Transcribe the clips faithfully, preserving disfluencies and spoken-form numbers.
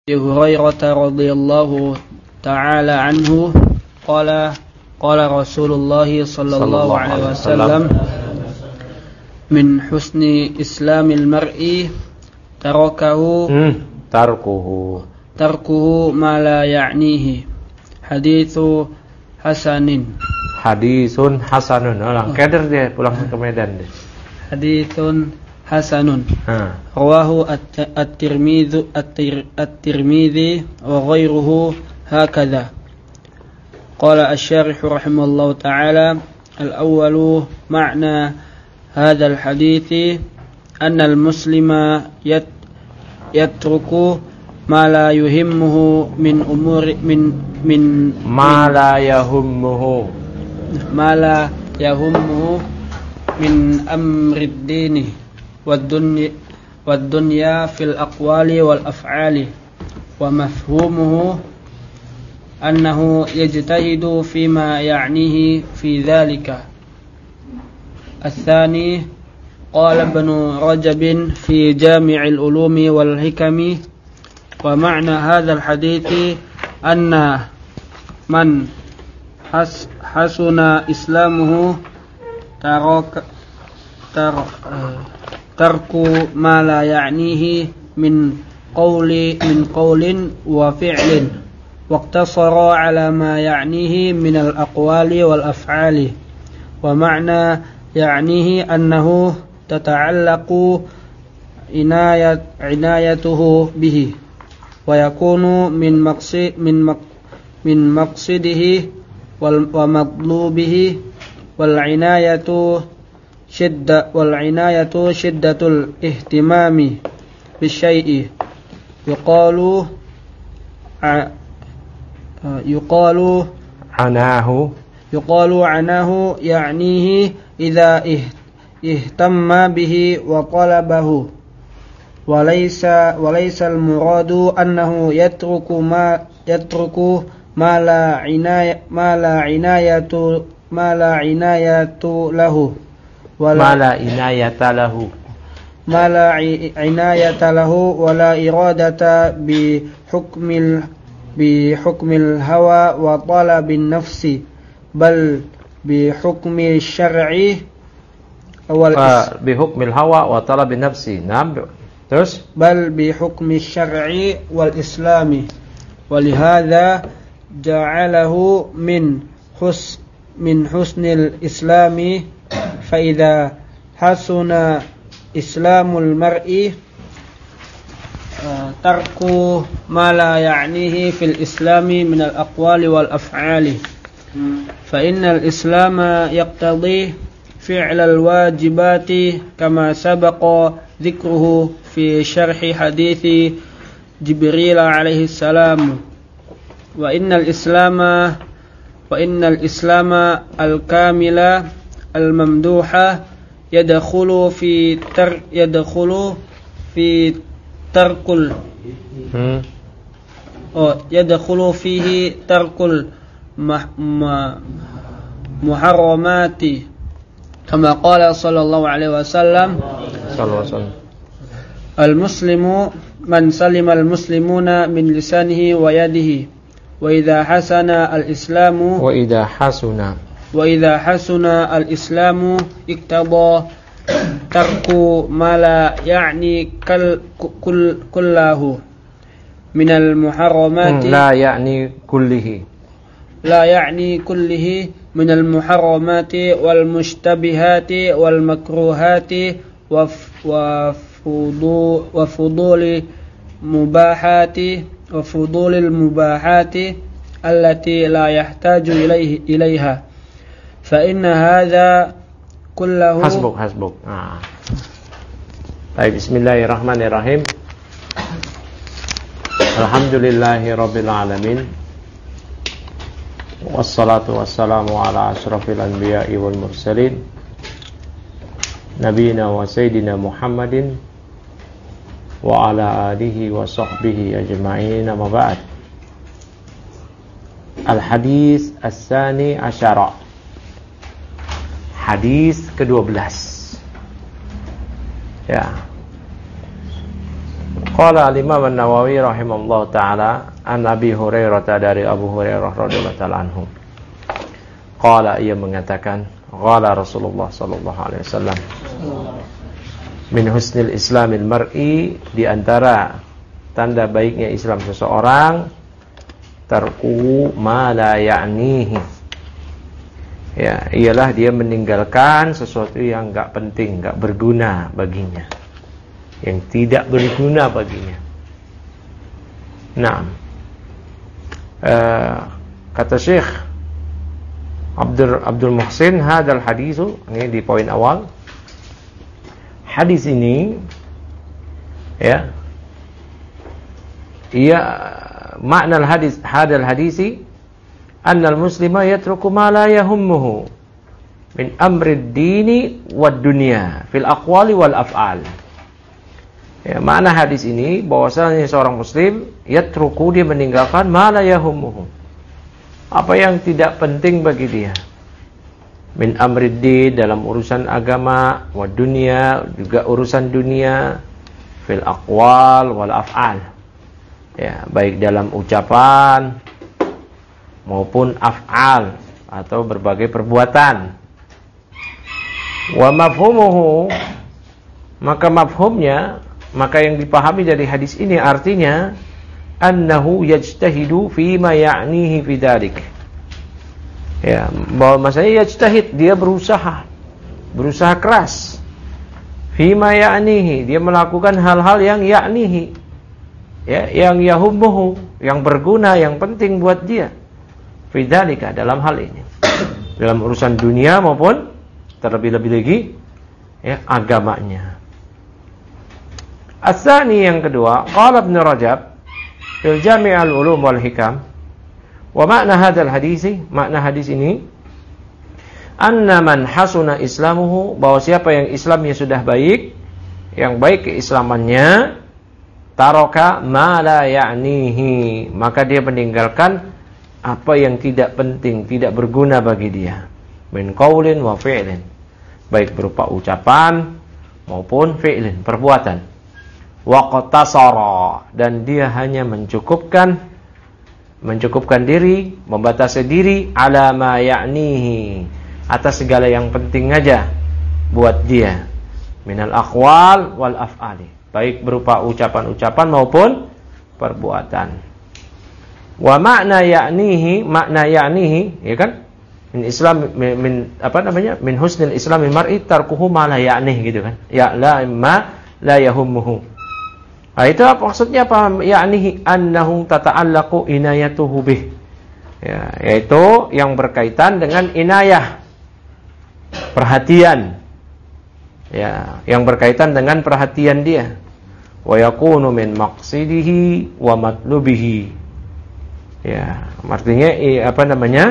Abu Hurairah radhiyallahu ta'ala anhu qala qala Rasulullah sallallahu alaihi wasallam min husni islamil mar'i tarakahu hmm, tarkuhu tarkuhu ma la ya'nihi haditsu hasanin hadisun hasanun ulang oh. Keder dia pulang ke Medan deh haditsun hasanun ha. Rawahu at-Tirmidzi at-Tirmidzi wa ghairuhu hakadha. Qala asy-syarih rahimahullahu ta'ala al-awwalu ma'na hadha al-hadits anna al-muslima yat yatruku ma la yuhimmuhu min umuri min min ma la yahummuhu ma la yahummuhu min amrid dini والدنيا والدنيا في الأقوال والأفعال ومفهومه أنه يجتهد فيما يعنيه في ذلك. الثاني قال ابن رجب في جامع العلوم والحكم ومعنى هذا الحديث أن من حسن إسلامه ترك ترك tarku ma la ya'nihi min qawli min qawlin wa fi'lin waqtasara ala ma ya'nihi min al-aqwali wal af'ali wa ma'na ya'nihi annahu tata'allaqu inayat inayatuhu bihi wa yakunu min maqsid min maq, min maqsidihi wal wa matlubihi wal inayatu شدة والعناية شدة الاهتمام بالشيء يقال يقال عناه يقال عناه يعنيه إذا اهتم به وطلبه وليس وليس المراد أنه يترك ما يترك ما لا عناية ما لا عناية ما لا عناية له ما لا عناية له ما لا عناية له ولا إرادة بحكم بحكم الهوى وطلب النفس بل بحكم الشرع آه بحكم الهوى وطلب النفس نعم terus بل بحكم الشرع والإسلام ولهذا جعله من حسن من حسن الإسلام فإذا حسن إسلام المرء ترك ما لا يعنيه في الإسلام من الأقوال والأفعال فإن الإسلام يقتضي فعل الواجبات كما سبق ذكره في شرح حديث جبريل عليه السلام وإن الإسلام وإن الإسلام الكامل الممدوحة يدخل في تر يدخل في ترك ال يدخل فيه ترك المحرمات كما قال صلى الله عليه وسلم صلى الله عليه وسلم المسلم من سلم المسلمون من لسانه ويده وإذا حسن الإسلام وإذا حسن وإذا حسن الإسلام اقتضى ترك ما لا يعني كل كل كله من المحرمات لا يعني كله لا يعني كله من المحرمات والمشتبهات والمكروهات وفضول وفضول مباحات وفضول المباحات التي لا يحتاج إليه إليها فإن هذا كله حسبك حسبك آه. طيب بسم الله الرحمن الرحيم الحمد لله رب العالمين والصلاة والسلام على أشرف الأنبياء والمرسلين نبينا وسيدنا محمد وعلى آله وصحبه أجمعين ما بعد الحديث الثاني عشر Hadis kedua belas. Ya. Qala al-Imam An-Nawawi rahimahullah ta'ala an Abi Hurairah, dari Abu Hurairah radhiyallahu ta'ala anhu. Qala, ia mengatakan, qala Rasulullah sallallahu alaihi wasallam, min husnil islamil mar'i, di antara tanda baiknya Islam seseorang, tarku ma la ya'nihi, ya, ialah dia meninggalkan sesuatu yang enggak penting, enggak berguna baginya, yang tidak berguna baginya. Nah, uh, kata Syekh Abdul Abdul Muhsin, hadal hadisu, ini di poin awal. Hadis ini, ya, ia makna hadis, hadal hadisi, anna al-muslima yatruku ma la yahummuhu min amri ad-dini wad dunya fil aqwali wal af'al. Ya, makna hadis ini bahwasanya seorang muslim yatruku, dia meninggalkan ma la yahummuhu, apa yang tidak penting bagi dia, min amriddin, dalam urusan agama, wa dunia, juga urusan dunia, fil aqwal wal af'al, ya, baik dalam ucapan maupun af'al atau berbagai perbuatan. Wa mafhumuhu, maka mafhumnya, maka yang dipahami dari hadis ini artinya annahu yajtahidu fima ya'nihi fidzalik. Ya, bahwa maksudnya yajtahid, dia berusaha, berusaha keras. Fima ya'nihi, dia melakukan hal-hal yang ya'nihi, ya, yang yahummuhu, yang berguna, yang penting buat dia. Fidzalika, dalam hal ini, dalam urusan dunia maupun terlebih-lebih lagi, ya, agamanya. As-tsani, yang kedua, qala Ibnu Rajab fil Jami' al-Ulum wal Hikam, wa makna hadzal hadisi, makna hadis ini, anna man hasuna islamuhu, bahwa siapa yang Islamnya sudah baik, yang baik keislamannya, taraka ma la ya'nihi, maka dia meninggalkan apa yang tidak penting, tidak berguna bagi dia, min qaulin wa fi'lin, baik berupa ucapan maupun fi'lin, perbuatan. Wa qatasara, dan dia hanya mencukupkan mencukupkan diri, membatasi diri, ala ma ya'nihi, atas segala yang penting aja buat dia, minal aqwal wal af'ali, baik berupa ucapan-ucapan maupun perbuatan. Wa makna ya'nihi, makna ya'nihi, ya kan, min Islam, min, min apa namanya, min husnil islamil mar'i tarkuhu ma la ya'nihi, gitu kan, ya la ma la yahummuhu. Nah, itu apa maksudnya, apa? Ya'nihi annahu tata'allaqu inayatuhu bih, ya, yaitu yang berkaitan dengan inayah, perhatian, ya, yang berkaitan dengan perhatian dia. Wa yakunu min maqsidihi wa matlubihi, ya, artinya apa namanya,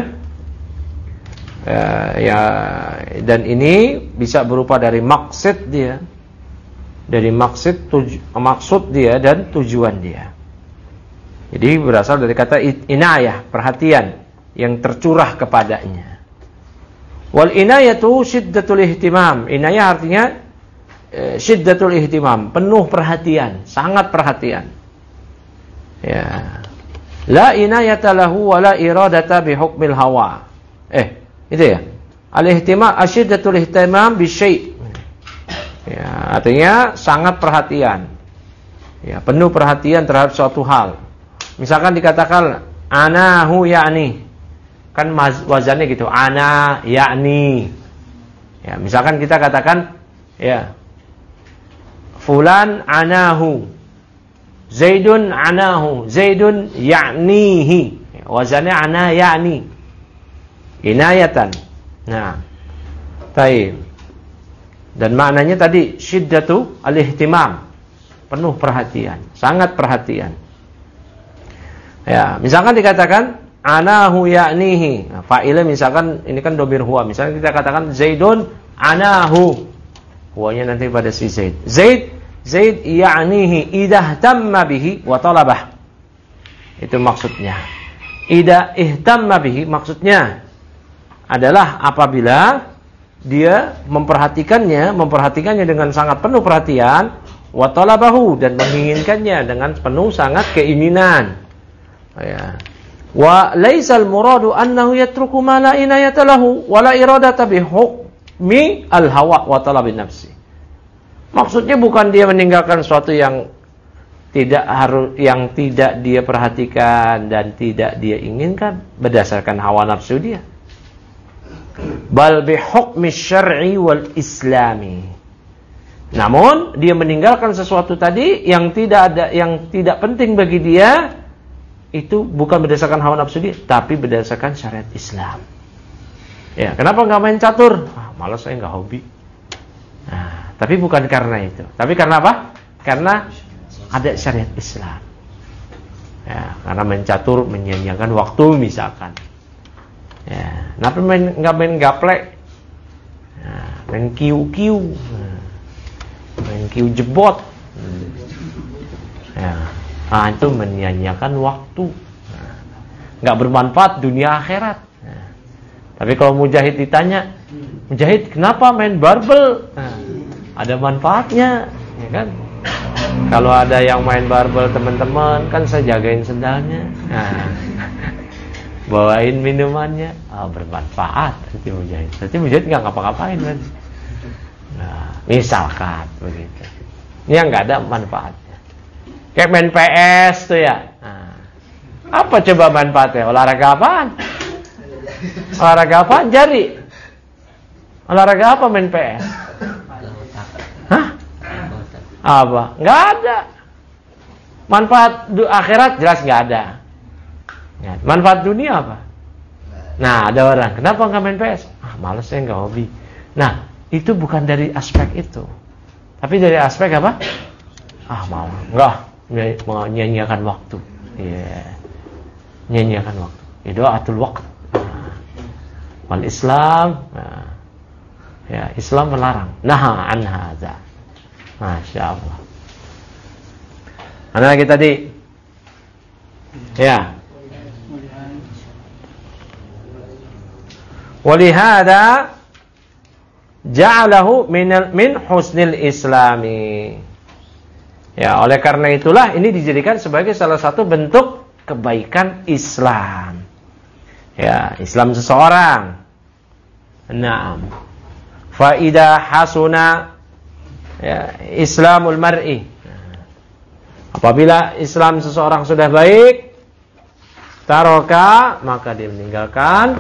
ya, ya, dan ini bisa berupa dari maksud dia, dari maksud tuju, maksud dia dan tujuan dia. Jadi berasal dari kata inayah, perhatian yang tercurah kepadanya. Wal inayatu syiddatul ihtimam, inayah artinya eh, syiddatul ihtimam, penuh perhatian, sangat perhatian. Ya. La inayata lahu wa la iradata bi hukmil hawa. Eh, itu ya. Al-ihtimam, asyiddatul ihtimam bi syai'. Ya, artinya sangat perhatian, ya, penuh perhatian terhadap suatu hal. Misalkan dikatakan anahu ya'ni, kan wazannya gitu, ana ya'ni. Ya, misalkan kita katakan, ya, fulan anahu, zaidun anahu, zaidun ya'nihi, ya, wazannya ana ya'ni, inayatan. Nah, taib. Dan maknanya tadi syiddatu al-ihtimam, penuh perhatian, sangat perhatian. Ya, misalkan dikatakan anahu ya'nihi, nah, fa'ilnya misalkan ini kan domir huwa, misalkan kita katakan zaidun anahu, huwanya nanti pada si zaid. Zaid zaid ya'nihi idza ihtamma bihi wa talabah. Itu maksudnya. Idza ihtamma bihi, maksudnya adalah apabila dia memperhatikannya, memperhatikannya dengan sangat penuh perhatian, wa talabahu, dan menginginkannya dengan penuh sangat keinginan. Ya. Wa laisal muradu annahu yatruku ma la inayata lahu wa la iradata bi hukmi al hawa wa talabin nafsi. Maksudnya bukan dia meninggalkan sesuatu yang tidak harus, yang tidak dia perhatikan dan tidak dia inginkan berdasarkan hawa nafsu dia. Bal bi hukmi syar'i wal islami. Namun dia meninggalkan sesuatu tadi yang tidak ada, yang tidak penting bagi dia, itu bukan berdasarkan hawa nafsu dia, tapi berdasarkan syariat Islam. Ya, kenapa nggak main catur? Ah, malas, saya nggak hobi. Nah, tapi bukan karena itu. Tapi karena apa? Karena ada syariat Islam. Ya, karena main catur menyia-nyiakan waktu misalkan. Ya, kenapa main nggak main gaplek? Ya, main kiu-kiu, main kiu jebot. Ya. Nah, itu menyia-nyiakan waktu, nah, nggak bermanfaat dunia akhirat. Nah, tapi kalau mujahid ditanya, mujahid kenapa main barbel? Nah, ada manfaatnya, ya kan? Kalau ada yang main barbel teman-teman, kan saya jagain sendalnya, nah, bawain minumannya, oh, bermanfaat. Nanti mujahid, nanti mujahid nggak ngapa-ngapain kan? Nah, misalkan begitu, ini nggak ada manfaatnya. Kayak main P S tuh ya. Nah, apa coba manfaatnya? Olahraga apaan? Olahraga apaan? Jari. Olahraga apa main P S? Hah? Apa? Nggak ada. Manfaat du- akhirat jelas nggak ada. Manfaat dunia apa? Nah, ada orang, kenapa nggak main P S? Ah, males, saya nggak hobi. Nah, itu bukan dari aspek itu, tapi dari aspek apa? Ah, mau nggak? Menyanyiakan waktu, ya, yeah. Nyanyiakan waktu. Itu atul waktu. Nah. Wal Islam, nah. Ya, Islam melarang. Naha an hadza. Masya Allah. Mana lagi tadi? Ya. Walihada ja'alahu min min husnil islami. Ya, oleh karena itulah ini dijadikan sebagai salah satu bentuk kebaikan Islam. Ya, Islam seseorang. Naam. Fa idza hasuna ya, Islamul mar'i. Apabila Islam seseorang sudah baik, taroka, maka dia meninggalkan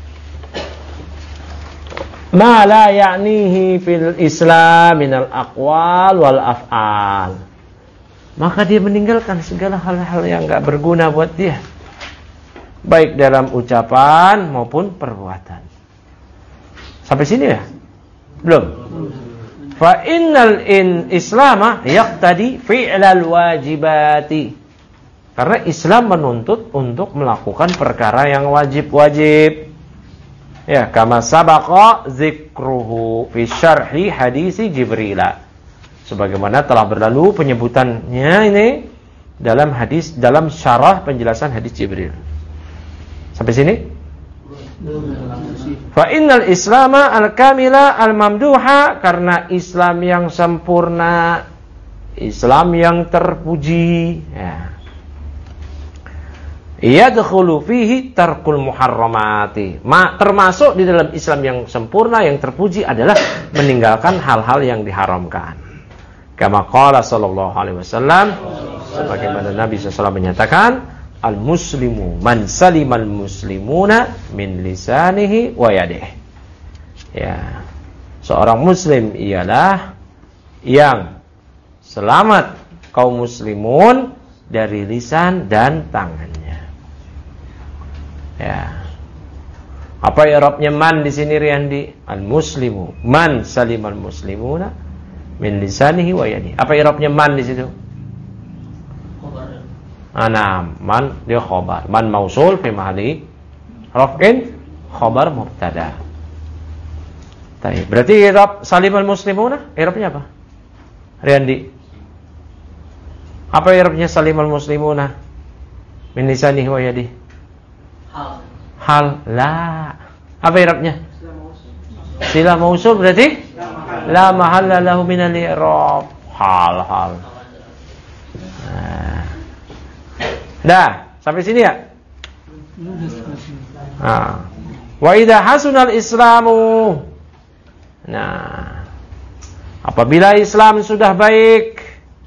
ma la ya'nihi fil Islam minal aqwal wal af'al. Maka dia meninggalkan segala hal-hal yang enggak berguna buat dia, baik dalam ucapan maupun perbuatan. Sampai sini ya? Belum. Fa innal in islama yaqtadi fi'lal wajibati. Karena Islam menuntut untuk melakukan perkara yang wajib-wajib. Ya, kama sabaqa zikruhu fi syarhi hadisi Jibril. Sebagaimana telah berlalu penyebutannya ini dalam hadis, dalam syarah penjelasan hadis Jibril. Sampai sini? Fa innal islama al-kamila al-mamduha, karena Islam yang sempurna, Islam yang terpuji, ya. Yadkhulu fihi tarkul muharramati. Ma, termasuk di dalam Islam yang sempurna, yang terpuji adalah meninggalkan hal-hal yang diharamkan. Kama qala sallallahu alaihi wasallam, sebagaimana Nabi sallallahu alaihi wasallam menyatakan, al-muslimu man salimal muslimuna min lisanihi wa yadihi. Ya. Seorang muslim ialah yang selamat kaum muslimun dari lisan dan tangannya. Ya. Apa i'rabnya man di sini Riyandi? Al-muslimu man salimal muslimuna min lisanihi wa yadihi. Apa i'rabnya man di situ? Ana man dia khobar, man mausul fi mahalli raf'in, khobar mubtada. Baik, berarti i'rab salimal muslimuna i'rabnya apa? Riyandi. Apa i'rabnya salimal muslimuna min lisanihi wa yadihi? Hal. Hal la. Apa i'rabnya? Sila mausul berarti la mahalla lahu min al-i'rab. hal-hal. Nah. Dah, sampai sini ya? Nah. Wa idza hasunal islamu. Nah. Apabila Islam sudah baik,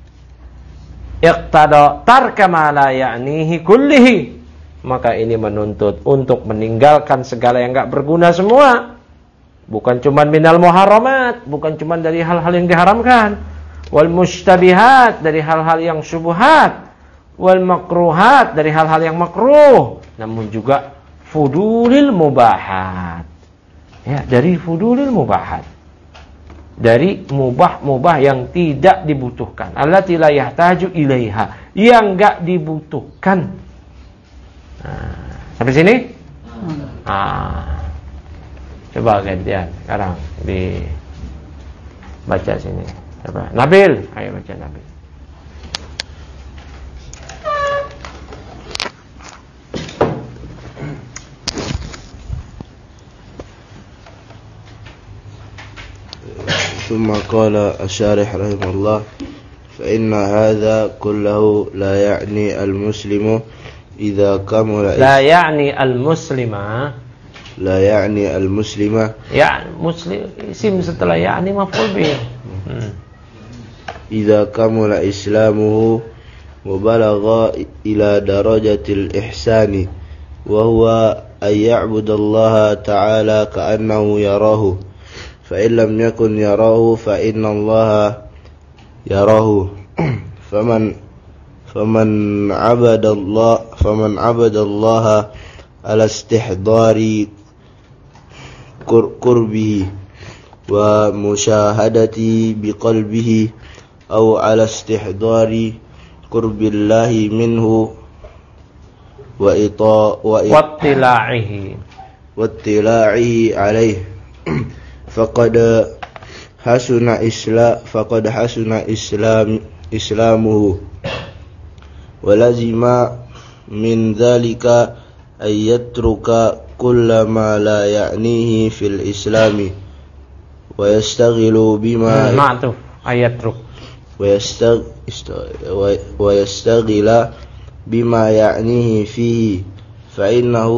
iqtada tarka ma la ya'nihi kullihi. Maka ini menuntut untuk meninggalkan segala yang enggak berguna semua. Bukan cuma minal muharramat, bukan cuma dari hal-hal yang diharamkan, wal mushtabihat, dari hal-hal yang syubhat, wal makruhat, dari hal-hal yang makruh, namun juga fudulil mubahat. Ya, dari fudulil mubahat. Dari mubah-mubah yang tidak dibutuhkan, allati la yahtaju ilaiha, yang enggak dibutuhkan. Nah, sampai sini? Ah. Coba gantian sekarang di baca sini. Coba Nabil, ayo baca Nabil. ثم قال الشارح رحمه الله فإن هذا كله لا يعني المسلم إذا كمل لا يعني المسلم لا يعني المسلم ya muslim isim setelah yani maf'ul bih hmm. إذا كمل إسلامه وبلغ إلى درجة الإحسان وهو أن يعبد الله تعالى كأنه يراه فإن لم يكن يراه فإن الله يراه فمن فمن عبد الله فمن عبد الله على استحضار قربه ومشاهدته بقلبه أو على استحضار قرب الله منه واطلاعه واطلاعه عليه فقد حسن إسلام فقد حسن إسلام إسلامه ولزم من ذلك أن يترك كل ما لا يعنيه في الإسلام ويستغل بما معطوف يترك ويستغل بما يعنيه فيه فإنه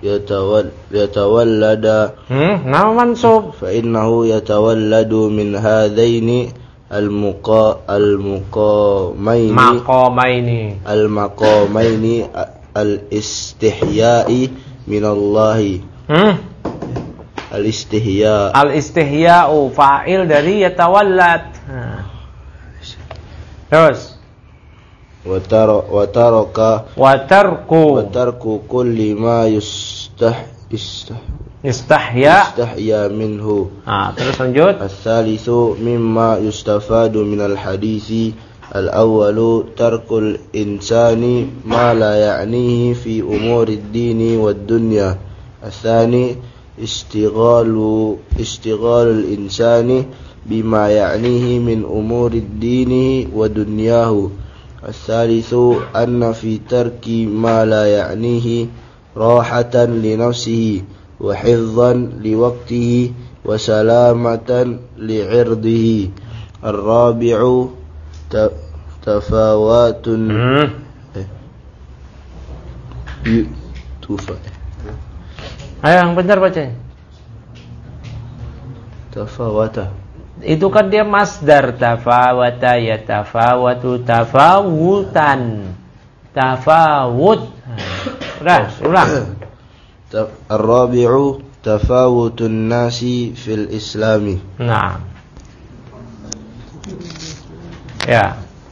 يتولد نعم منصوب فإنه يتولد من هذين المقا المقامين مقامين المقامين الاستحياء من الله hmm? Al-istihya. Al-istihya'u fa'il dari yatawallad. Nah. Terus Watara wataraka watarku watarku kulli ma yustah istah istahya istahya minhu. Ah, terus lanjut. As-salisu mimma yustafadu minal hadisi al-awwalu tarkul insani ma la ya'nihi fi umurid dini wad dunya. As-tsani istighalu istighalul insani bima ya'nihi min umurid dini wa dunyahu. As-salisu anna fi tarki ma la ya'nihi rahatan li nafsihi wa hifdhan li waqtihi wa salamatan li 'irdihi. Ar-rabi'u tafawatun hmm. eh, tufa Ayo yang benar baca. Tafawata. Itu kan dia masdar tafawata yatafawatu tafawutan. Tafawut. Udah, ulang. Ar-rabi'u tafawutun nasi fil islami. Nah. Ya.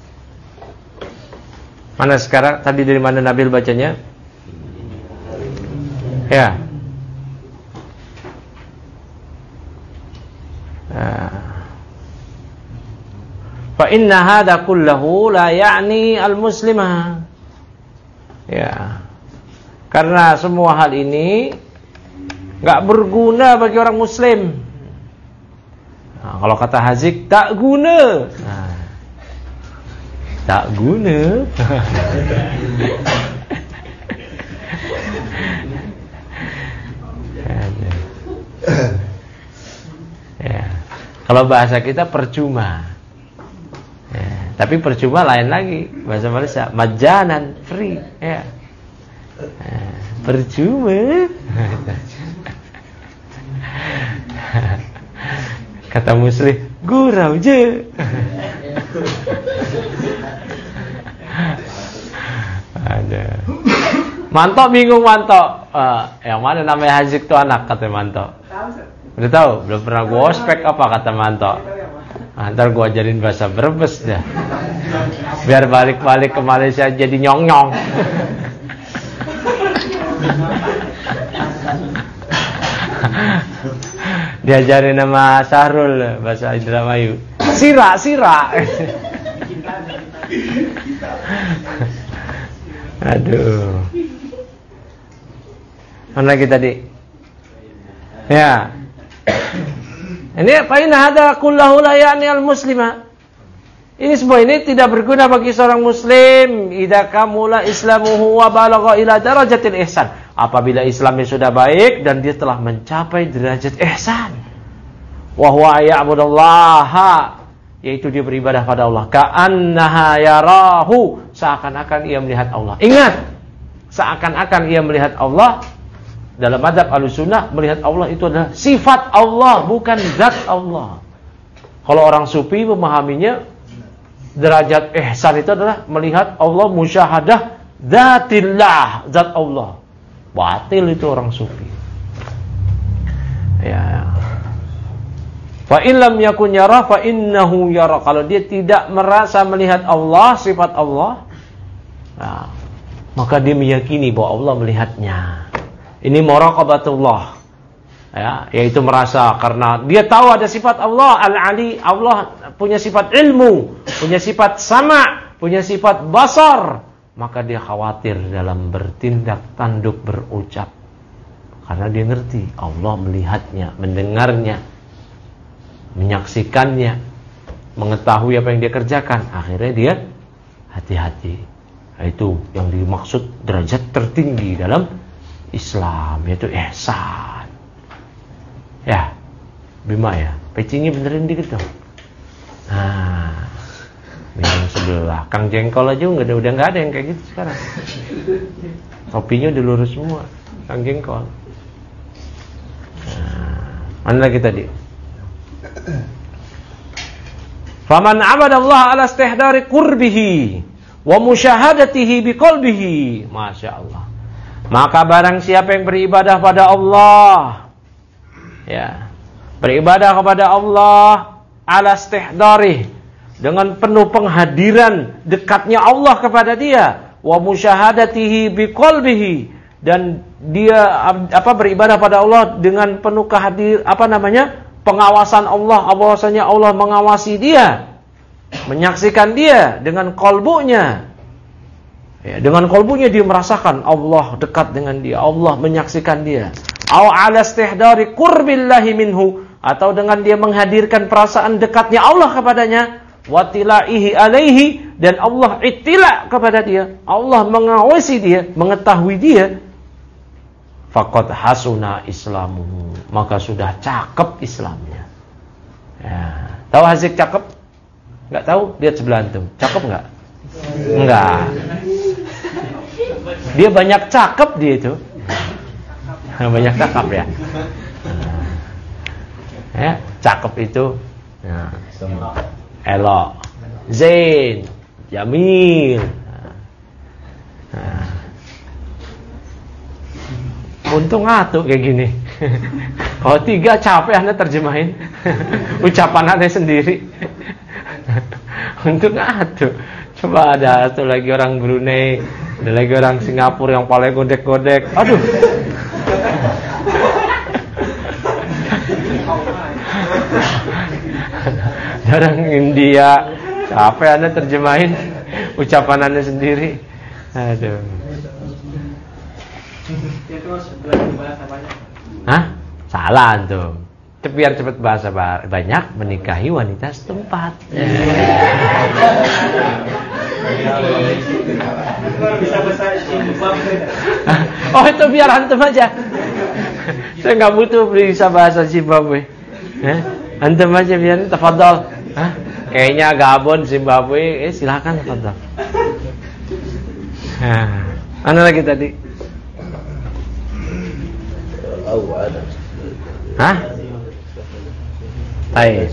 Mana sekarang? Tadi dari mana Nabil bacanya? Ya. Fa inna hadha kullahu la ya'ni al-muslimah. Ya. Karena semua hal ini enggak berguna bagi orang muslim. Nah, kalau kata Hazik tak guna. Nah, tak guna. Ya. Kalau bahasa kita percuma. Tapi percuma lain lagi, bahasa Malaysia majanan, free, ya. Nah, percuma. Kata Muslim, gurau je. Ada. Mantok bingung mantok. Uh, yang mana namanya Hazik tuh anak, kata mantok. Udah tahu? Belum pernah gue ospek apa, kata mantok. Nah, ntar gue ajarin bahasa Brebes dah. Biar balik-balik ke Malaysia jadi nyong-nyong. Diajarin nama Syahrul bahasa Indramayu. Sira, sira. Aduh. Mana lagi tadi? Ya. Ini apa ini hada kullahu la ya'ni al-muslima. Ini semua ini tidak berguna bagi seorang muslim idza kamula islamuhu wa balagha ila darajatil ihsan. Apabila Islamnya sudah baik dan dia telah mencapai derajat ihsan. Wa huwa ya'budullaha, yaitu dia beribadah pada Allah. Ka'annaha yarahu, seakan-akan ia melihat Allah. Ingat, seakan-akan ia melihat Allah. Dalam adab Ahlussunnah, melihat Allah itu adalah sifat Allah, bukan zat Allah. Kalau orang sufi memahaminya, derajat ihsan itu adalah melihat Allah, musyahadah zatillah, zat Allah. Batil itu orang sufi. Ya. Fa in lam yakun yara fa innahu yara. Kalau dia tidak merasa melihat Allah, sifat Allah, nah, maka dia meyakini bahwa Allah melihatnya. Ini muraqabatullah. Ya, yaitu merasa karena dia tahu ada sifat Allah Al-Ali, Allah punya sifat ilmu, punya sifat sama, punya sifat basar, maka dia khawatir dalam bertindak, tanduk, berucap. Karena dia ngerti Allah melihatnya, mendengarnya, menyaksikannya, mengetahui apa yang dia kerjakan. Akhirnya dia hati-hati. Itu yang dimaksud derajat tertinggi dalam Islam, yaitu ihsan. Ya, Bima ya, pecinya benerin dikit dong. Nah, minum sebelah. Kang Jengkol aja nggak ada, udah nggak ada yang kayak gitu sekarang. Topinya udah lurus semua, Kang Jengkol. Nah, mana lagi tadi? Faman abadallah ala istihdari qurbihi wa musyahadatihi biqalbihi. Masya Allah. Maka barang siapa yang beribadah pada Allah, ya, beribadah kepada Allah ala istihdari, dengan penuh penghadiran dekatnya Allah kepada dia, wa musyahadatihi biqalbihi, dan dia apa beribadah pada Allah dengan penuh kehadir apa namanya? pengawasan Allah, bahwasanya Allah mengawasi dia, menyaksikan dia dengan kolbunya. Ya, dengan kolbunya dia merasakan Allah dekat dengan dia, Allah menyaksikan dia. Au ala istihdari qurbillahi minhu, atau dengan dia menghadirkan perasaan dekatnya Allah kepadanya, wa tilaihi alaihi, dan Allah ittila kepada dia, Allah mengawasi dia, mengetahui dia. Faqad hasuna islamuhu, maka sudah cakep Islamnya. Ya. Tahu Hazik cakep? Enggak tahu? Lihat sebelah antum. Cakep enggak? Enggak. Dia banyak cakep dia itu. Banyak cakep ya. Ya, cakep itu. Nah, elok. Zain, jamil. Nah. Untung atuh kayak gini. Kalau tiga capek Anda terjemahin ucapan Anda sendiri. Untung atuh. Coba ada satu lagi orang Brunei, ada lagi orang Singapura yang paling godek-godek. Aduh. Orang India, capek Anda terjemahin ucapan Anda sendiri. Aduh. Hah? Salah antum. Biar cepat bahasa banyak, menikahi wanita setempat. Oh, itu biar antum aja. Saya nggak butuh bisa bahasa Zimbabwe. Eh? Antum aja biar tafadhol. Hah? Kayaknya Gabon, Zimbabwe, eh silakan Pak. Nah, mana lagi tadi? Hah? Baik.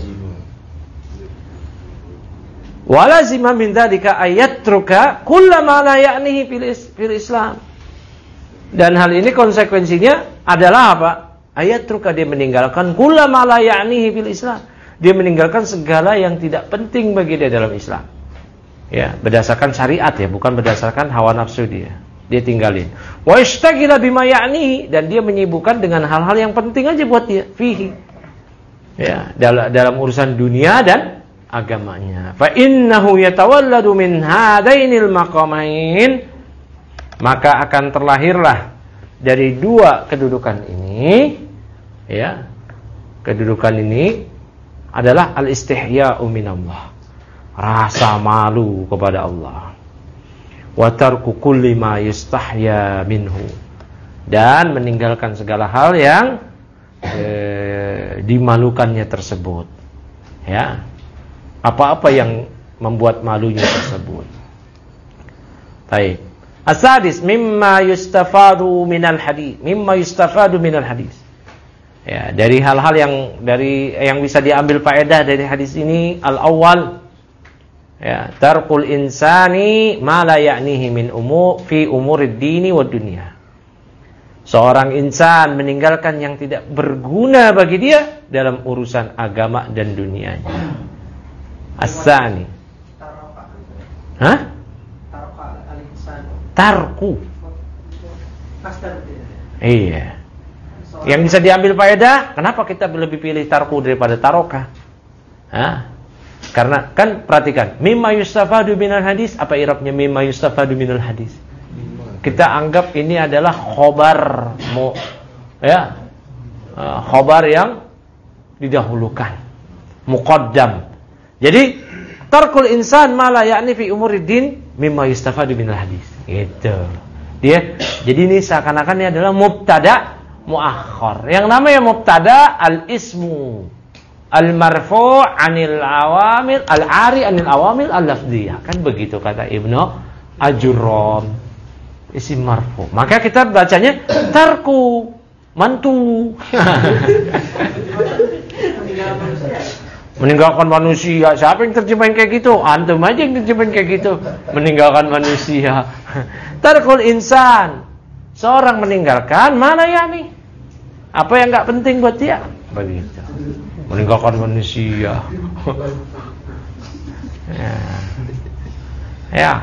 Walazima min dzalika ayatruka kullama la ya'nihi fil Islam. Dan hal ini konsekuensinya adalah apa? Ayatruka, dia meninggalkan kullama la ya'nihi fil Islam. Dia meninggalkan segala yang tidak penting bagi dia dalam Islam. Ya, berdasarkan syariat ya, bukan berdasarkan hawa nafsu dia. Dia tinggalin. Wa ishtagila bima ya'nihi, dan dia menyibukkan dengan hal-hal yang penting aja buat dia, fihi. Ya, dalam dalam urusan dunia dan agamanya. Fa innahu yatawalladu min hadainil maqamain, maka akan terlahirlah dari dua kedudukan ini, ya. Kedudukan ini adalah al-istihya'u minallah, rasa malu kepada Allah. Wa tarku kulli ma yustahya minhu, dan meninggalkan segala hal yang eh, dimalukannya tersebut. Ya. Apa-apa yang membuat malunya tersebut. Baik. Asadis mimma yustafadu minal hadis, mimma yustafadu minal hadis. Ya, dari hal-hal yang dari yang bisa diambil faedah dari hadis ini, al-awwal, ya, tarkul insani ma la ya'nihi min umur fi umurid dini wad dunya. Seorang insan meninggalkan yang tidak berguna bagi dia dalam urusan agama dan dunianya. As-sani. Hah? Tarku. Iya. Yang bisa diambil faedah, kenapa kita lebih pilih tarku daripada taroka? Hah? Karena kan perhatikan, mimma yustafadu minal hadis, apa i'rabnya mimma yustafadu minal hadis? Kita anggap ini adalah khobar, mu, ya, uh, khobar yang didahulukan, muqaddam. Jadi tarkul insan ma la ya'ni fi umuriddin mimma yustafadu minal hadis. Gitu. Dia jadi ini seakan-akan ini adalah mubtada muakhkhar. Yang namanya mubtada al-ismu al-marfu' 'anil awamil al-'ari 'anil awamil al-lafdhiyah. Kan begitu kata Ibnu Ajurram. Isim marfu'. Maka kita bacanya tarku mantu. Meninggalkan manusia. Siapa yang terjemahin kayak gitu? Antum aja yang terjemahin kayak gitu. Meninggalkan manusia. Tarkul insan, seorang meninggalkan mana ya nih? Apa yang enggak penting buat dia? Begitu. Meninggalkan manusia. Ya. Ya.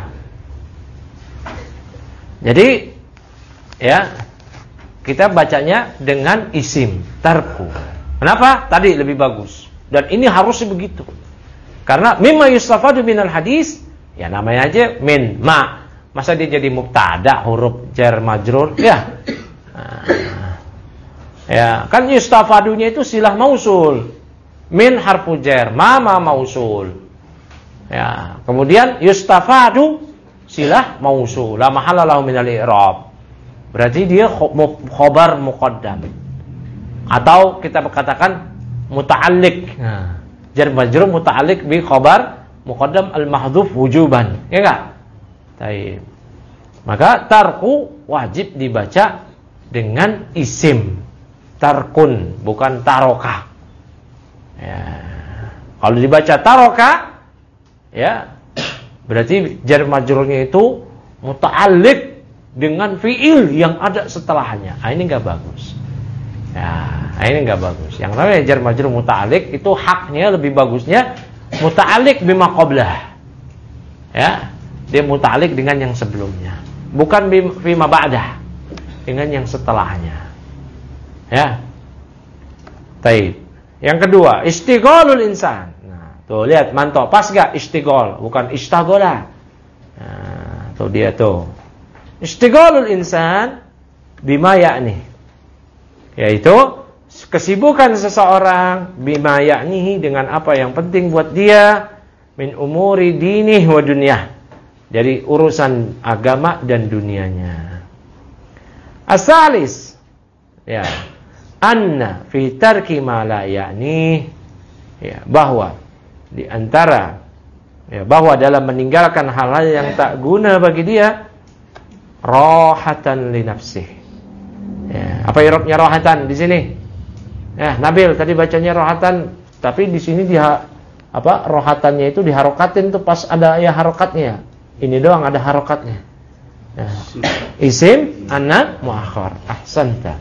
Jadi ya, kita bacanya dengan isim tarku. Kenapa? Tadi lebih bagus. Dan ini harusnya begitu. Karena mimma yustafadu minal hadis, ya namanya aja min ma. Masa dia jadi mubtada huruf jar majrur? Ya. Nah, ya, kan yustafadunya itu silah mausul. Min harfu jar, ma ma mausul. Ya, kemudian yustafadu silah mausul, la mahalla lahu minal i'rab. Berarti dia khobar muqaddam. Atau kita katakan muta'alliq. Nah, jar majrur muta'alliq bi khabar muqaddam al-mahdhuf wujuban. Ya enggak? Baik. Maka tarku wajib dibaca dengan isim. Tarkun, bukan taroka. Ya. Kalau dibaca taroka, ya, berarti jar majrurnya itu muta'alliq dengan fiil yang ada setelahnya. Ah, ini enggak bagus. Ya, ini enggak bagus. Yang namanya jar majrur muta'alliq itu haknya lebih bagusnya muta'alliq bima qablah. Ya, dia muta'alliq dengan yang sebelumnya, bukan bima ba'dah, dengan yang setelahnya. Ya. Baik. Yang kedua, istighalul insan. Nah, tuh lihat mantap, pas enggak istighal, bukan istaghala. Nah, tuh dia tuh. Istighalul insan bima ya'ni, yaitu kesibukan seseorang bima ya'nihi, dengan apa yang penting buat dia, min umuri dinih wa dunyah, dari urusan agama dan dunianya. Asalis, ya, anna fi tarki ma la ya'ni, ya, bahwa di antara ya, bahwa dalam meninggalkan hal-hal yang tak guna bagi dia, rohatan li nafsih. Ya, apa irobnya rohatan di sini? Ya, Nabil tadi bacanya rohatan, tapi di sini dia apa rohatannya itu diharokatin tuh pas ada ya harokatnya. Ini doang ada harokatnya. Ya. Isim anak muakhar. Ahsanta.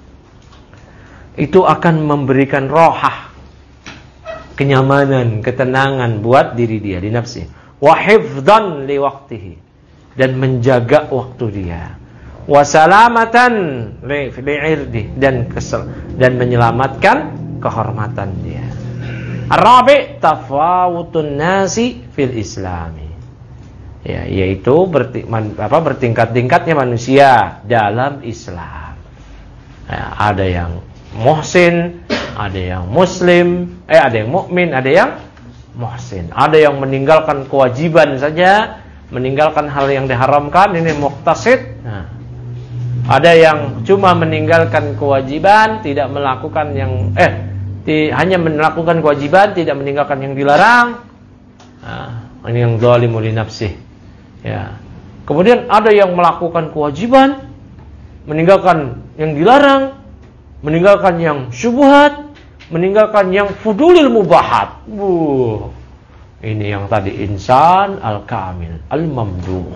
Itu akan memberikan rohah, kenyamanan, ketenangan buat diri dia di nafsi. Wa hifdzan li waqtihi, dan menjaga waktu dia. Wa salamatan li irdi, dan kesel, dan menyelamatkan kehormatan dia. Ar-rabi' tafawutun nasi fil islami. Ya, yaitu berti, man, apa, bertingkat-tingkatnya manusia dalam Islam. Ya, ada yang muhsin, ada yang muslim, eh ada yang mukmin, ada yang muhsin. Ada yang meninggalkan kewajiban saja, meninggalkan hal yang diharamkan, ini muqtasid. Nah, ada yang cuma meninggalkan kewajiban, tidak melakukan yang eh di, hanya melakukan kewajiban, tidak meninggalkan yang dilarang. Nah, ini yang zalimul li nafsih. Ya. Kemudian ada yang melakukan kewajiban, meninggalkan yang dilarang, meninggalkan yang syubhat, meninggalkan yang fudulil mubahat. Uh, ini yang tadi insan al-kamil, al-mamduh.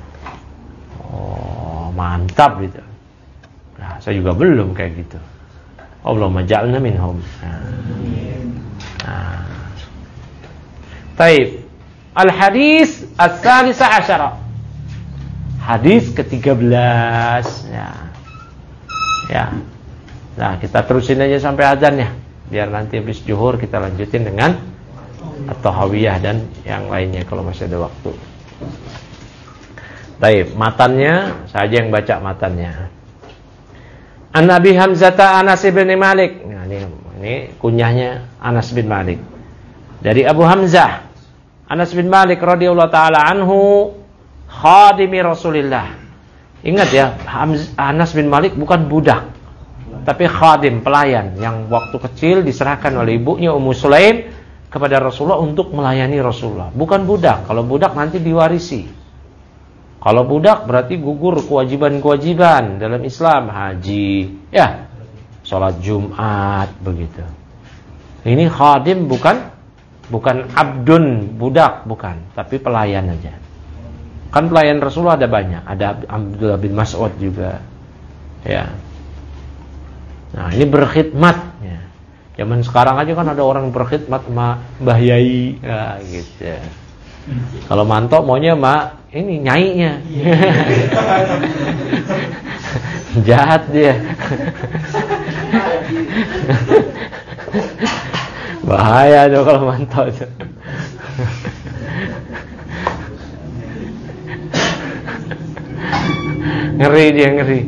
Oh, mantap gitu. Nah, saya juga belum kayak gitu. Allahumma ja'alna minhum. Nah. Nah. Taib. Al-hadis as-salisa asyara. Hadis ketiga belas. Ya. Ya. Nah, kita terusin aja sampai azan ya. Biar nanti habis zuhur kita lanjutin dengan at-tahawiyah dan yang lainnya kalau masih ada waktu. Baik, matannya saya aja yang baca matannya. An-Nabi Hamzata Anas bin Malik. Nah, ini ini kunyahnya Anas bin Malik. Dari Abu Hamzah Anas bin Malik radhiyallahu taala anhu, khadimi Rasulillah. Ingat ya, Anas bin Malik bukan budak, tapi khadim, pelayan yang waktu kecil diserahkan oleh ibunya Ummu Sulaim kepada Rasulullah untuk melayani Rasulullah. Bukan budak. Kalau budak nanti diwarisi. Kalau budak berarti gugur kewajiban-kewajiban dalam Islam, haji, ya, sholat Jumat, begitu. Ini khadim, bukan bukan abdun, budak, bukan, tapi pelayan aja. Kan pelayan Rasulullah ada banyak, ada Abdullah bin Mas'ud juga, ya. Nah, ini berkhidmat ya. Zaman sekarang aja kan ada orang berkhidmat sama Mbah Yai, ya, gitu. Kalau mantok maunya mak ini nyainya. Jahat dia. Bahaya tuh kalau mantok tuh. Ngeri dia, ngeri.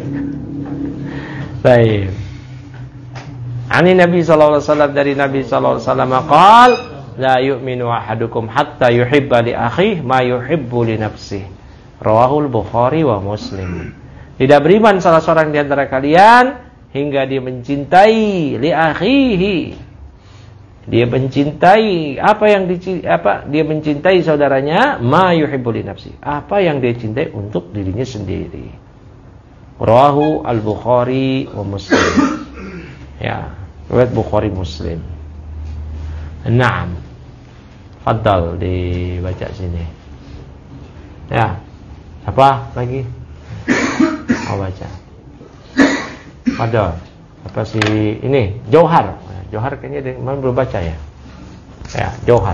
Baik. Ani Nabi sallallahu alaihi wasallam, dari Nabi sallallahu alaihi wasallam qaal, la yu'minu ahadukum hatta yuhibba li akhihi ma yuhibbu li nafsihi. Rawahul Bukhari wa Muslim. Tidak beriman salah seorang di antara kalian hingga dia mencintai li akhihi. Dia mencintai apa yang di, apa dia mencintai saudaranya, ma yuhibbu li nafsihi. Apa yang dia cintai untuk dirinya sendiri. Rawahu al-Bukhari wa Muslim. Ya, riwayat Bukhari Muslim. Naam. Fadal dibaca sini. Ya. Apa lagi? Mau baca. Fadal. Apa sih ini? Jauhar. Jauhar kayaknya mana belum baca ya. Ya, Jauhar.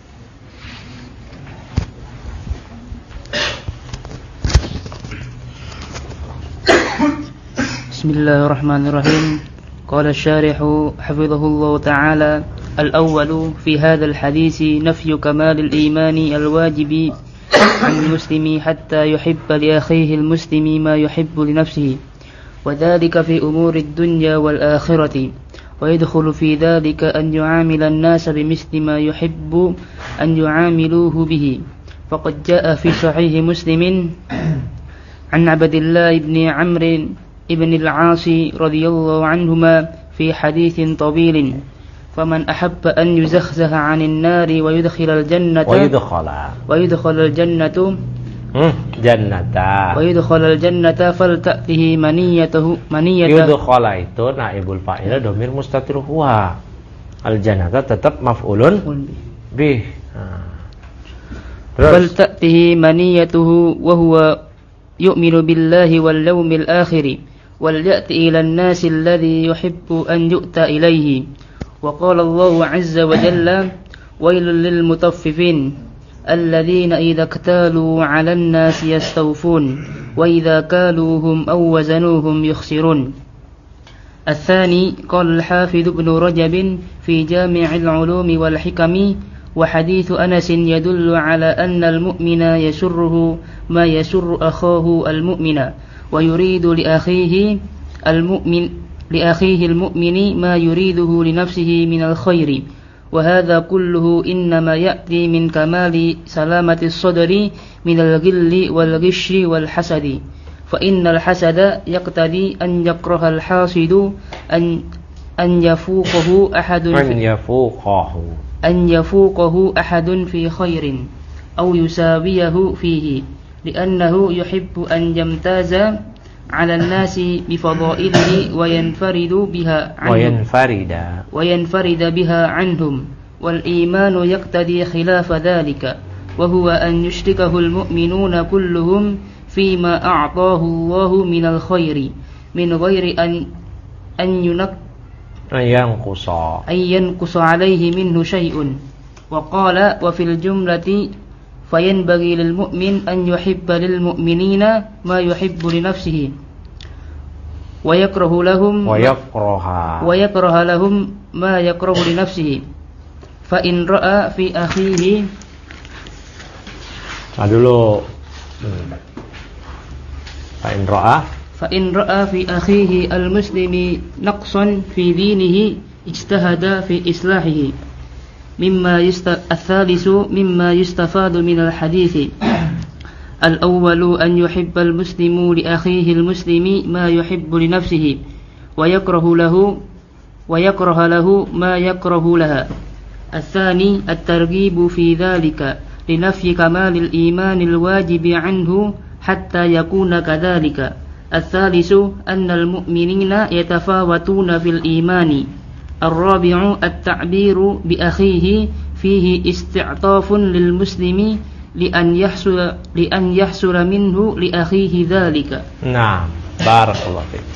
Bismillahirrahmanirrahim. Qala syarih hafizahullah ta'ala, al-awwalu fi hadzal hadits nafyu kamal al-iman al-wajib an muslimi hatta yuhibba li akhihi al-muslimi ma yuhibbu li nafsihi, wa dhalika fi umuri ad-dunya wal akhirati, wa yadkhulu fi dhalika an yu'amila an-nasa bimithli ma yuhibbu an yu'amiluhu bihi. Faqad jaa'a fi sahih Muslim an Abdillah ibn Amr ibn al-As radhiyallahu anhuma fi hadits طويل فمن أحب أن يزخزح عن النار ويدخل الجنة ويدخل ويدخل الجنة hmm, jannata ويدخل الجنة فلتأته منيته منية yudkhala itu naibul fa'il dhamir mustatir huwa, al jannata tetap maf'ulun bih. فلتأته منيته وهو يؤمن بالله واليوم الآخر وليأت إلى الناس الذي يحب أن يؤتى إليه. وقال الله عز وجل ويل للمطففين الذين إذا اكتالوا على الناس يستوفون وإذا كالوهم أو وزنوهم يخسرون. الثاني قال الحافظ ابن رجب في جامع العلوم والحكم وحديث أنس يدل على أن المؤمن يسره ما يسر أخاه المؤمن ويريد لأخيه المؤمن لأخيه المؤمن ما يريده لنفسه من الخير، وهذا كله إنما يأتي من كمال سلامة الصدر من الغل والغش والحسد، فإن الحسد يقتضي أن يكره الحاسد أن أن يفوقه أحد أن يفوقه أن يفوقه أحد في خير أو يساويه فيه، لأنه يحب أن يمتاز على الناس بفضائله وينفرد بها عنهم وينفرد وينفرد بها عنهم، والإيمان يقتضي خلاف ذلك، وهو أن يشركه المؤمنون كلهم فيما أعطاه الله من الخير من غير أن أن ينق أن ينقص أن ينقص عليه منه شيء. وقال وفي الجملة فينبغي للمؤمن أن يحب للمؤمنين ما يحب لنفسه ويكره لهم ويكره ويكره لهم ما يكره لنفسه، فإن رأى في أخيه nah dulu hmm. فإن رأى فإن رأى في أخيه المسلم نقصا في دينه اجتهد في إصلاحه. مما يست... الثالث مما يستفاد من الحديث الأول أن يحب المسلم لأخيه المسلم ما يحب لنفسه ويكره له ويكره له ما يكره لها. الثاني الترغيب في ذلك لنفي كمال الإيمان الواجب عنه حتى يكون كذلك. الثالث أن المؤمنين يتفاوتون في الإيمان. الرابع التعبير بأخيه فيه استعطاف للمسلم لأن يحصل لأن يحصل منه لأخيه ذلك. Nah, barakallahu fiik.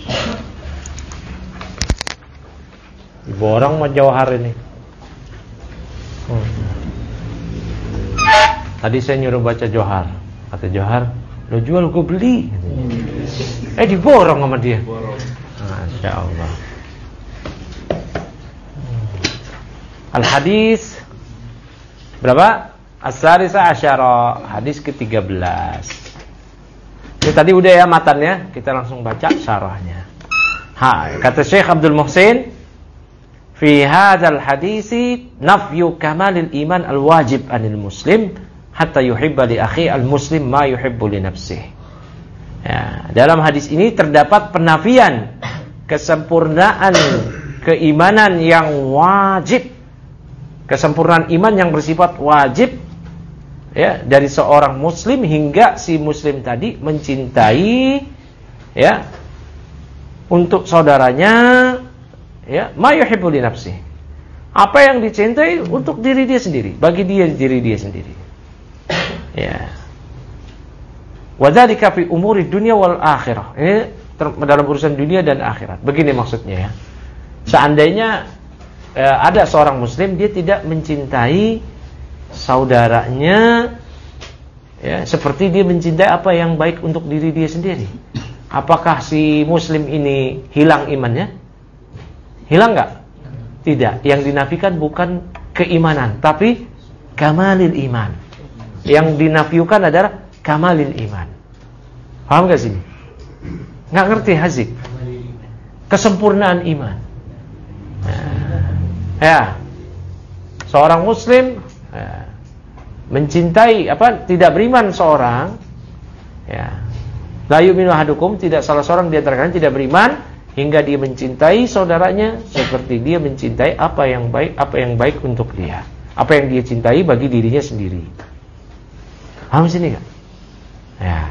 Ibu orang mau Johar ini. Hmm. Tadi saya nyuruh baca Johar. Kata Johar, lo jual gue beli. Eh diborong sama dia. Masya Allah. Al-hadis berapa? As-salisa asyara, hadis ke-tiga belas. Ini tadi udah ya matannya, kita langsung baca syarahnya. Ha, kata Syekh Abdul Muhsin, fi hadzal hadisi nafyu kamalil iman al-wajib anil muslim hatta yuhibba li akhi al-muslim ma yuhibbu li nafsihi. Ya, dalam hadis ini terdapat penafian kesempurnaan keimanan yang wajib. Kesempurnaan iman yang bersifat wajib ya dari seorang muslim hingga si muslim tadi mencintai ya untuk saudaranya ya ma yuhibbu li nafsihi. Apa yang dicintai untuk diri dia sendiri, bagi dia diri dia sendiri. Ya. Wa dzalika fi umuri dunya wal akhirah. Ini dalam urusan dunia dan akhirat. Begini maksudnya ya. Seandainya Eh, ada seorang muslim dia tidak mencintai saudaranya ya seperti dia mencintai apa yang baik untuk diri dia sendiri, apakah si muslim ini hilang imannya? Hilang enggak? Tidak. Yang dinafikan bukan keimanan tapi kamalil iman. Yang dinafikan adalah kamalil iman. Paham enggak sini? Enggak ngerti Hazik? Kesempurnaan iman. Nah, ya, seorang muslim ya, mencintai apa tidak beriman seorang ya, la yu'minu ahadukum, tidak salah seorang di antara kalian tidak beriman hingga dia mencintai saudaranya seperti dia mencintai apa yang baik, apa yang baik untuk dia, apa yang dia cintai bagi dirinya sendiri. Paham sini kan? Ya.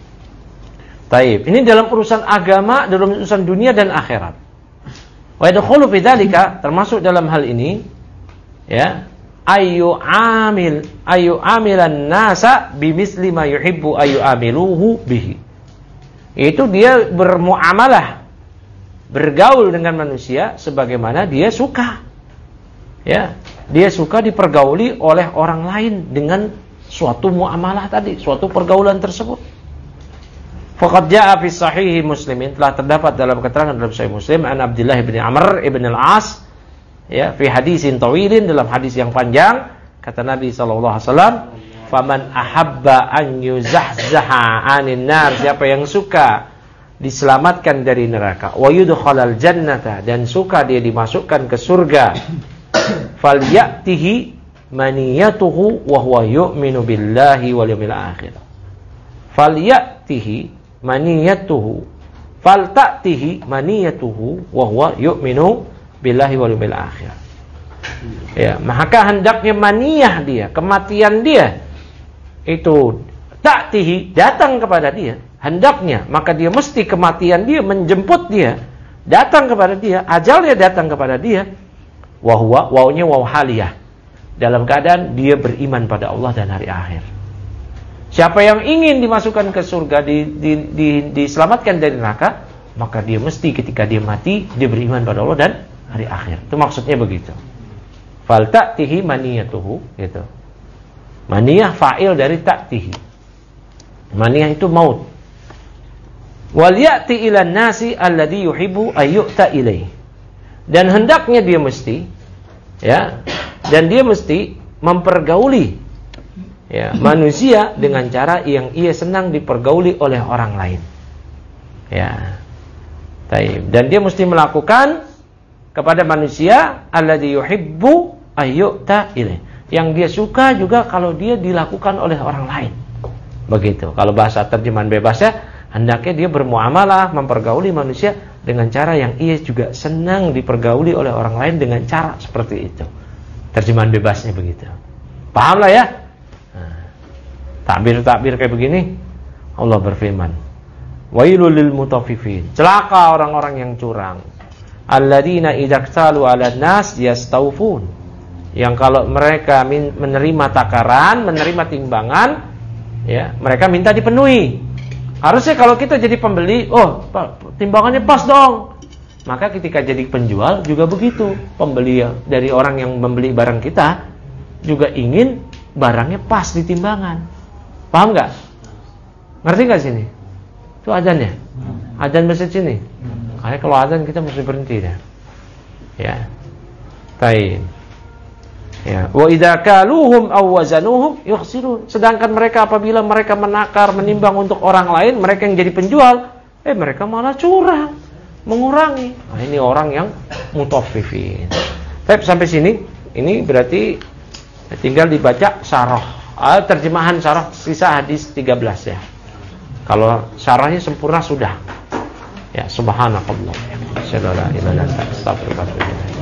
Taib. Ini dalam urusan agama, dalam urusan dunia dan akhirat. Wa yadkhulu fi dzalika, termasuk dalam hal ini, ya, ayu amil ayu amilan nasa bimisli ma yuhibbu ayu amiluhu bihi. Itu dia bermuamalah, bergaul dengan manusia sebagaimana dia suka. Ya, dia suka dipergauli oleh orang lain dengan suatu muamalah tadi, suatu pergaulan tersebut. Faqad jaa fi sahih Muslimin, telah terdapat dalam keterangan dalam Sahih Muslim an Abdullah bin Amr ibn al-As, ya, fi hadisin tawilin, dalam hadis yang panjang, kata Nabi sallallahu alaihi wasallam, faman ahabba an yuzahzaha 'anil nar, siapa yang suka diselamatkan dari neraka, wa yudkhalal jannata, dan suka dia dimasukkan ke surga, falyatihi maniyatuhu wa huwa yu'minu billahi wal yawmil akhir. Falyatihi maniyatuhu faltatihi maniyatuhu wa huwa yu'minu billahi wal yawmil akhir. Ya, maka hendaknya maniyah dia, kematian dia itu ta'tihi, datang kepada dia, hendaknya, maka dia mesti kematian dia menjemput dia, datang kepada dia, ajalnya datang kepada dia, wa huwa, wawnya waw haliyah, dalam keadaan dia beriman pada Allah dan hari akhir. Siapa yang ingin dimasukkan ke surga, di, di, di, diselamatkan dari neraka, maka dia mesti ketika dia mati, dia beriman pada Allah dan hari akhir. Itu maksudnya begitu. Fal ta'tihi maniyatuhu, gitu. Maniyah fa'il dari ta'tihi. Maniyah itu maut. Wal ya'ti ilan nasi alladhi yuhibbu ayyu'ta ilaih. Dan hendaknya dia mesti, ya, dan dia mesti mempergauli, ya, manusia dengan cara yang ia senang dipergauli oleh orang lain. Ya. Taib. Dan dia mesti melakukan kepada manusia alladzi yuhibbu ayyu'ta ilaih, yang dia suka juga kalau dia dilakukan oleh orang lain. Begitu. Kalau bahasa terjemahan bebasnya, hendaknya dia bermuamalah, mempergauli manusia dengan cara yang ia juga senang dipergauli oleh orang lain dengan cara seperti itu. Terjemahan bebasnya begitu. Pahamlah ya? Takbir-takbir kayak begini, Allah berfirman, wailul lil mutaffifin, celaka orang-orang yang curang, alladzina idza iktalu 'alan nas yastawfun, yang kalau mereka menerima takaran, menerima timbangan, ya, mereka minta dipenuhi. Harusnya kalau kita jadi pembeli, oh, timbangannya pas dong. Maka ketika jadi penjual juga begitu, pembeli dari orang yang membeli barang kita juga ingin barangnya pas di timbangan. Paham nggak? Ngerti nggak sini? Itu adzannya. Adzan masjid sini. Karena kalau adzan kita mesti berhenti dah. Ya. Taib. Ya. Wa idza kaluhum aw wazanuhum yukhsirun. Sedangkan mereka apabila mereka menakar, menimbang untuk orang lain, mereka yang jadi penjual, eh mereka malah curang, mengurangi. Nah, ini orang yang mutaffifin. Tapi sampai sini, ini berarti tinggal dibaca syarah. Ah, terjemahan syarah sisa hadis tiga belas ya. Kalau syarahnya sempurna sudah. Ya, subhanakallah. Asyhadu an la ilaha illa anta astaghfiruka wa atubu ilaik.